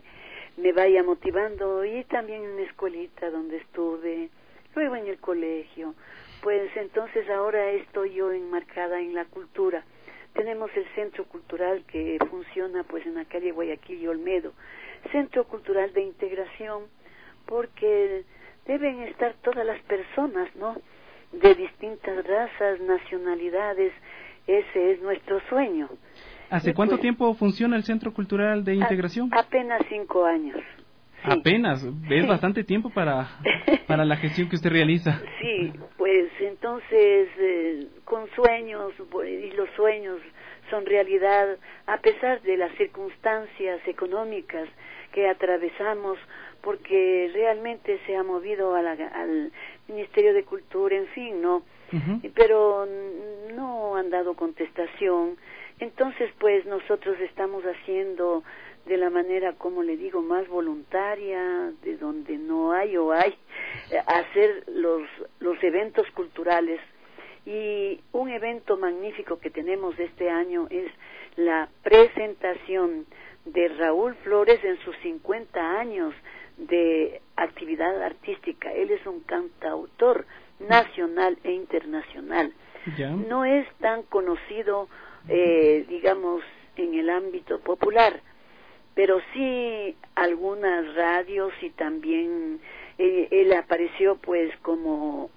me vaya motivando, y también en la escuelita donde estuve, luego en el colegio. Pues entonces ahora estoy yo enmarcada en la cultura. Tenemos el Centro Cultural que funciona pues en la calle Guayaquil y Olmedo. Centro Cultural de Integración, porque deben estar todas las personas, ¿no? De distintas razas, nacionalidades. Ese es nuestro sueño. ¿Hace cuánto tiempo funciona el Centro Cultural de Integración? Apenas 5 años. Sí. Apenas, es bastante tiempo para la gestión que usted realiza. Sí, pues entonces con sueños, y los sueños son realidad a pesar de las circunstancias económicas que atravesamos, porque realmente se ha movido al Ministerio de Cultura, en fin, ¿no? Pero no han dado contestación. Entonces, pues nosotros estamos haciendo de la manera, como le digo, más voluntaria, de donde no hay o hay, hacer los eventos culturales. Y un evento magnífico que tenemos este año es la presentación de Raúl Flores en sus 50 años de actividad artística. Él es un cantautor nacional e internacional. No es tan conocido, digamos, en el ámbito popular, pero sí algunas radios, y también él apareció pues como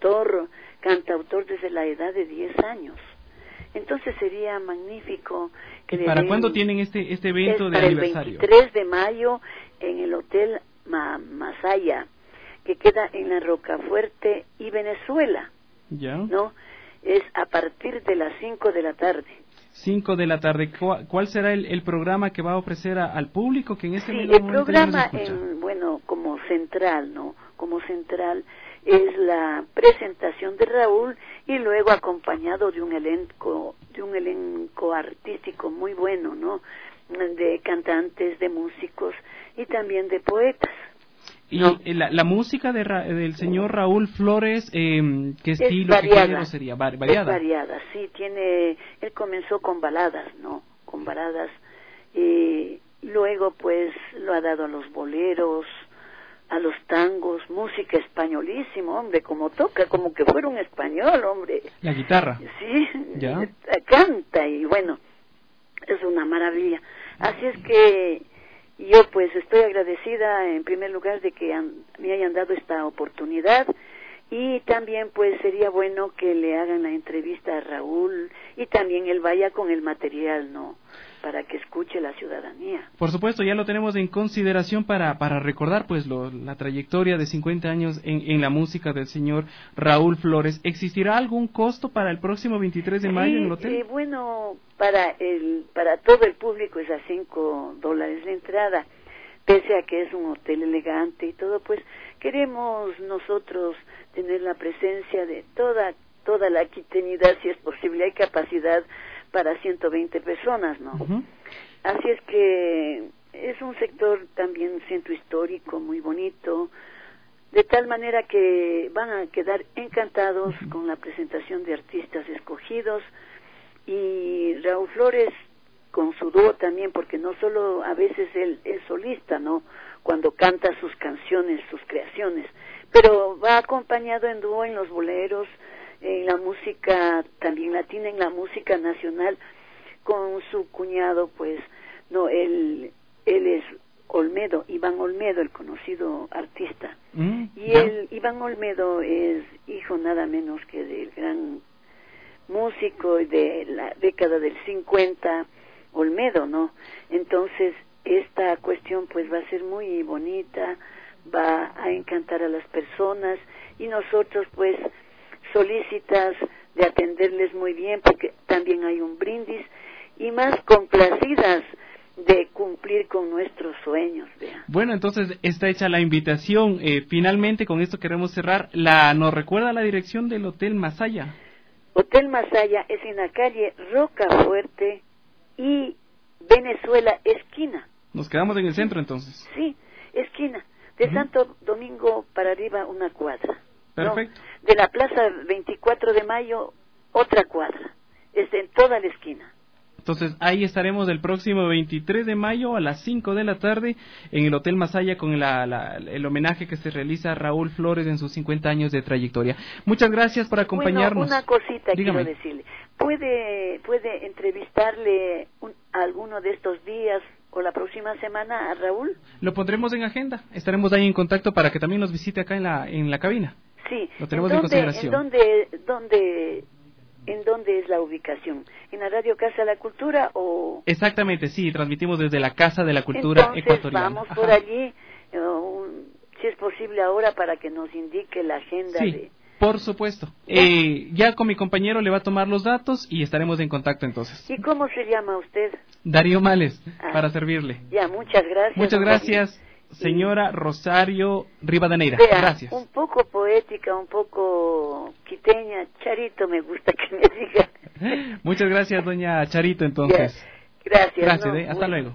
cantautor desde la edad de 10 años. Entonces sería magnífico que... ¿Y para cuándo tienen este evento de aniversario? El 23 de mayo en el Hotel Masaya, que queda en la Rocafuerte y Venezuela. ¿No? Es a partir de las 5 de la tarde. 5 de la tarde. ¿Cuál será el programa que va a ofrecer al público que en este momento no el programa, como central, ¿no? Como central es la presentación de Raúl, y luego acompañado de un elenco artístico muy bueno, ¿no? De cantantes, de músicos y también de poetas. Y la música del señor Raúl Flores, ¿qué estilo, variada, qué género sería? ¿Variada? Es variada, sí, él comenzó con baladas, ¿no? Con baladas, y luego pues lo ha dado a los boleros, a los tangos, música españolísima, hombre, como toca, como que fuera un español, hombre. La guitarra. Sí, canta, y bueno, es una maravilla. Así es que yo pues estoy agradecida en primer lugar de que me hayan dado esta oportunidad, y también pues sería bueno que le hagan la entrevista a Raúl, y también él vaya con el material, ¿no? Para que escuche la ciudadanía. Por supuesto, ya lo tenemos en consideración para recordar pues la trayectoria de 50 años en la música del señor Raúl Flores. ¿Existirá algún costo para el próximo 23 de mayo en el hotel? Bueno, para todo el público es a $5 la entrada, pese a que es un hotel elegante y todo, pues queremos nosotros tener la presencia de toda la quiteñidad, si es posible. Hay capacidad para 120 personas, ¿no? Así es que es un sector también, centro histórico, muy bonito, de tal manera que van a quedar encantados con la presentación de artistas escogidos, y Raúl Flores con su dúo también, porque no solo a veces él es solista, ¿no? Cuando canta sus canciones, sus creaciones, pero va acompañado en dúo en los boleros, en la música también latina, en la música nacional, con su cuñado, pues, no, él es Olmedo, Iván Olmedo, el conocido artista. Iván Olmedo es hijo nada menos que del gran músico de la década del 50, Olmedo, ¿no? Entonces, esta cuestión pues va a ser muy bonita, va a encantar a las personas, y nosotros pues solícitas de atenderles muy bien, porque también hay un brindis, y más complacidas de cumplir con nuestros sueños. Vea. Bueno, entonces está hecha la invitación. Finalmente, con esto queremos cerrar. ¿Nos recuerda la dirección del Hotel Masaya? Hotel Masaya es en la calle Rocafuerte y Venezuela, esquina. Nos quedamos en el centro, entonces. Sí, esquina. De Santo Domingo para arriba, una cuadra. Perfecto. ¿No? De la Plaza 24 de Mayo, otra cuadra. Es en toda la esquina. Entonces, ahí estaremos el próximo 23 de mayo a las 5 de la tarde en el Hotel Masaya con el homenaje que se realiza a Raúl Flores en sus 50 años de trayectoria. Muchas gracias por acompañarnos. Bueno, una cosita Dígame. quiero decirle. ¿Puede entrevistarle a alguno de estos días o la próxima semana a Raúl? Lo pondremos en agenda. Estaremos ahí en contacto para que también nos visite acá en la cabina. Sí. Lo tenemos en consideración. ¿En dónde es la ubicación? ¿En la Radio Casa de la Cultura o...? Exactamente, sí, transmitimos desde la Casa de la Cultura Ecuatoriana. Vamos por allí, si es posible ahora, para que nos indique la agenda. Sí, por supuesto. Ya con mi compañero le va a tomar los datos y estaremos en contacto entonces. ¿Y cómo se llama usted? Darío Males, para servirle. Ya, muchas gracias. Muchas gracias, señora Rosario Rivadeneira. Vea, gracias. Un poco poética, un poco quiteña, Charito me gusta que me diga. Muchas gracias, doña Charito, entonces. Gracias. Gracias, hasta luego.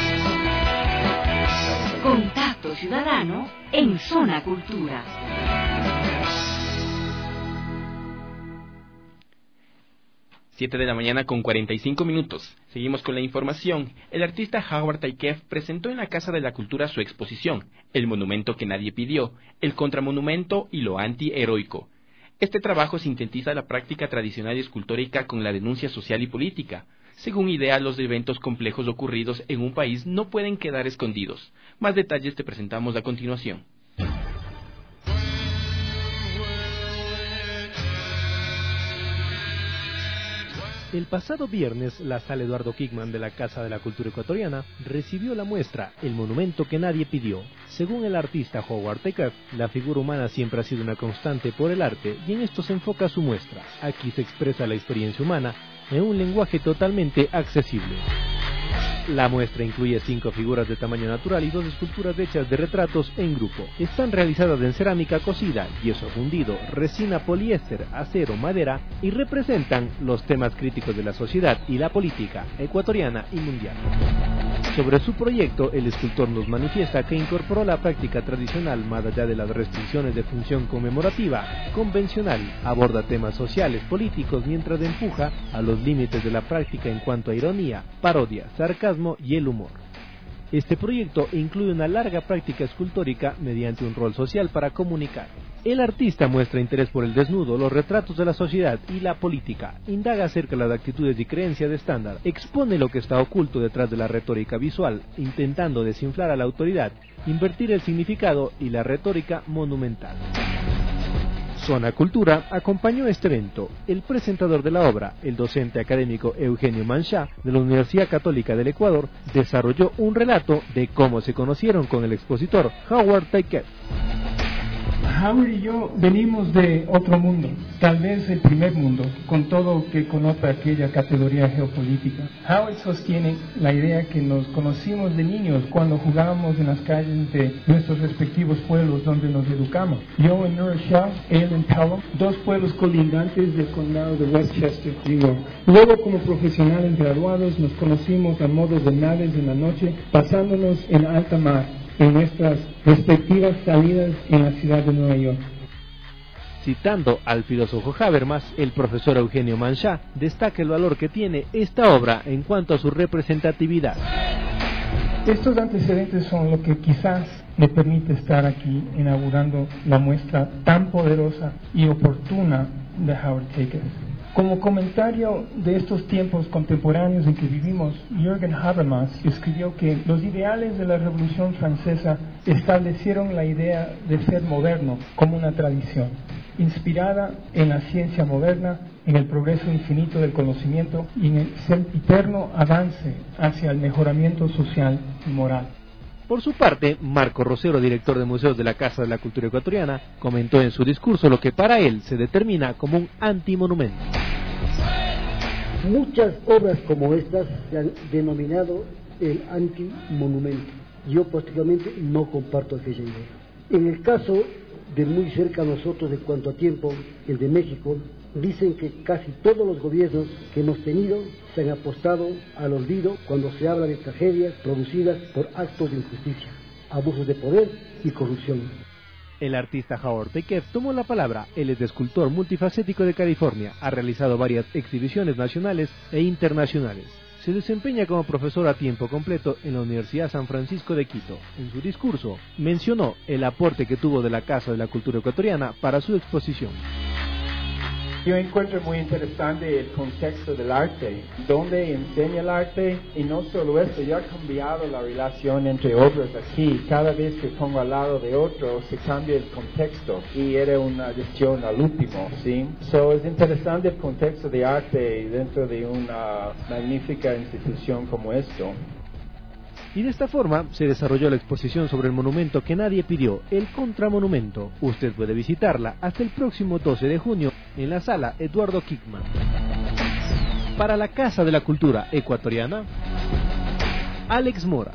Contacto Ciudadano en Zona Cultura. Siete de la mañana con 45 minutos. Seguimos con la información. El artista Howard Taikev presentó en la Casa de la Cultura su exposición, El monumento que nadie pidió, el contramonumento y lo antiheroico. Este trabajo sintetiza la práctica tradicional escultórica con la denuncia social y política. Según IDEA, los eventos complejos ocurridos en un país no pueden quedar escondidos. Más detalles te presentamos a continuación. El pasado viernes, la Sala Eduardo Kickman de la Casa de la Cultura Ecuatoriana recibió la muestra El monumento que nadie pidió. Según el artista Howard Taikev, la figura humana siempre ha sido una constante por el arte y en esto se enfoca su muestra. Aquí se expresa la experiencia humana en un lenguaje totalmente accesible. La muestra incluye 5 figuras de tamaño natural y 2 esculturas hechas de retratos en grupo. Están realizadas en cerámica cocida, yeso fundido, resina poliéster, acero, madera y representan los temas críticos de la sociedad y la política ecuatoriana y mundial. Sobre su proyecto, el escultor nos manifiesta que incorporó la práctica tradicional más allá de las restricciones de función conmemorativa, convencional, aborda temas sociales, políticos, mientras empuja a los límites de la práctica en cuanto a ironía, parodia, sarcasmo y el humor. Este proyecto incluye una larga práctica escultórica mediante un rol social para comunicar. El artista muestra interés por el desnudo, los retratos de la sociedad y la política, indaga acerca de las actitudes y creencias de estándar, expone lo que está oculto detrás de la retórica visual, intentando desinflar a la autoridad, invertir el significado y la retórica monumental. Zona Cultura acompañó este evento. El presentador de la obra, el docente académico Eugenio Manchá, de la Universidad Católica del Ecuador, desarrolló un relato de cómo se conocieron con el expositor Howard Taikev. Howard y yo venimos de otro mundo, tal vez el primer mundo, con todo que conota aquella categoría geopolítica. Howard sostiene la idea que nos conocimos de niños cuando jugábamos en las calles de nuestros respectivos pueblos donde nos educamos. Yo en New Rochelle, él en Pelham, 2 pueblos colindantes del condado de Westchester, New York. Luego, como profesionales graduados, nos conocimos a modo de naves en la noche, pasándonos en alta mar en nuestras respectivas salidas en la ciudad de Nueva York. Citando al filósofo Habermas, el profesor Eugenio Manchá destaca el valor que tiene esta obra en cuanto a su representatividad. Estos antecedentes son lo que quizás me permite estar aquí inaugurando la muestra tan poderosa y oportuna de Howard Taikev. Como comentario de estos tiempos contemporáneos en que vivimos, Jürgen Habermas escribió que los ideales de la Revolución Francesa establecieron la idea de ser moderno como una tradición, inspirada en la ciencia moderna, en el progreso infinito del conocimiento y en el sempiterno avance hacia el mejoramiento social y moral. Por su parte, Marco Rosero, director de museos de la Casa de la Cultura Ecuatoriana, comentó en su discurso lo que para él se determina como un antimonumento. Muchas obras como estas se han denominado el antimonumento. Yo prácticamente no comparto aquella idea. En el caso de muy cerca a nosotros de cuanto a tiempo, el de México, dicen que casi todos los gobiernos que hemos tenido se han apostado al olvido cuando se habla de tragedias producidas por actos de injusticia, abusos de poder y corrupción. El artista Howard Pekev tomó la palabra. Él es escultor multifacético de California. Ha realizado varias exhibiciones nacionales e internacionales. Se desempeña como profesor a tiempo completo en la Universidad San Francisco de Quito. En su discurso, mencionó el aporte que tuvo de la Casa de la Cultura Ecuatoriana para su exposición. Yo encuentro muy interesante el contexto del arte, donde enseña el arte, y no solo eso, ya ha cambiado la relación entre obras aquí. Cada vez que pongo al lado de otro, se cambia el contexto, y era una decisión al último, ¿sí? Es interesante el contexto de arte dentro de una magnífica institución como esto. Y de esta forma se desarrolló la exposición sobre el monumento que nadie pidió, el Contramonumento. Usted puede visitarla hasta el próximo 12 de junio en la sala Eduardo Kickman. Para la Casa de la Cultura Ecuatoriana, Alex Mora.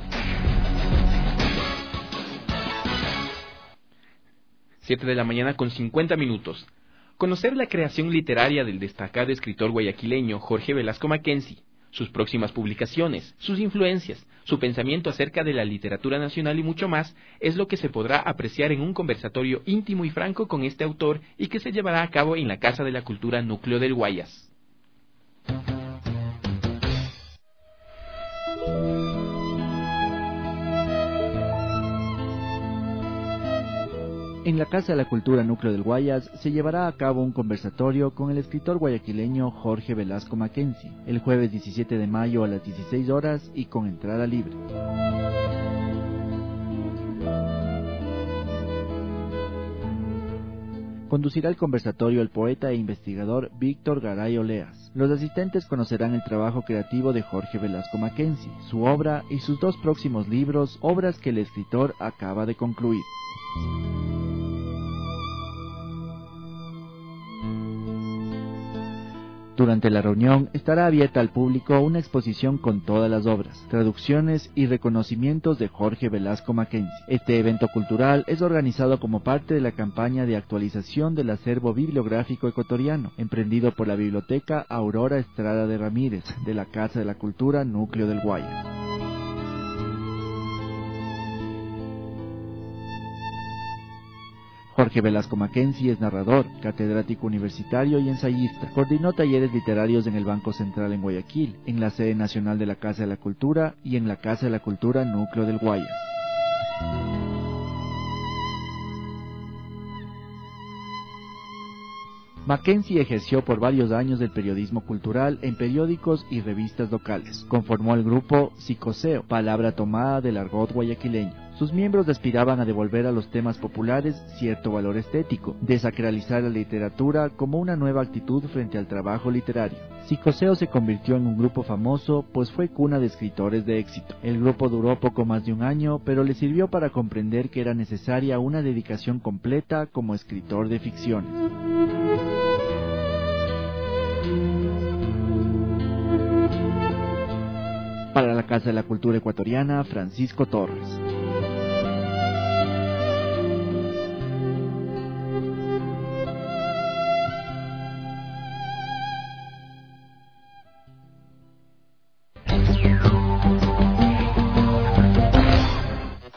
7 de la mañana con 50 minutos. Conocer la creación literaria del destacado escritor guayaquileño Jorge Velasco Mackenzie, sus próximas publicaciones, sus influencias, su pensamiento acerca de la literatura nacional y mucho más, es lo que se podrá apreciar en un conversatorio íntimo y franco con este autor y que se llevará a cabo en la Casa de la Cultura Núcleo del Guayas. En la Casa de la Cultura Núcleo del Guayas se llevará a cabo un conversatorio con el escritor guayaquileño Jorge Velasco Mackenzie, el jueves 17 de mayo a las 16 horas y con entrada libre. Conducirá el conversatorio el poeta e investigador Víctor Garay Oleas. Los asistentes conocerán el trabajo creativo de Jorge Velasco Mackenzie, su obra y sus 2 próximos libros, obras que el escritor acaba de concluir. Durante la reunión estará abierta al público una exposición con todas las obras, traducciones y reconocimientos de Jorge Velasco Mackenzie. Este evento cultural es organizado como parte de la campaña de actualización del acervo bibliográfico ecuatoriano, emprendido por la Biblioteca Aurora Estrada de Ramírez, de la Casa de la Cultura Núcleo del Guayas. Jorge Velasco Mackenzie es narrador, catedrático universitario y ensayista. Coordinó talleres literarios en el Banco Central en Guayaquil, en la sede nacional de la Casa de la Cultura y en la Casa de la Cultura Núcleo del Guayas. Mackenzie ejerció por varios años el periodismo cultural en periódicos y revistas locales. Conformó el grupo Psicoseo, palabra tomada del argot guayaquileño. Sus miembros aspiraban a devolver a los temas populares cierto valor estético, desacralizar la literatura como una nueva actitud frente al trabajo literario. Psicoseo se convirtió en un grupo famoso, pues fue cuna de escritores de éxito. El grupo duró poco más de un año, pero le sirvió para comprender que era necesaria una dedicación completa como escritor de ficciones. Para la Casa de la Cultura Ecuatoriana, Francisco Torres.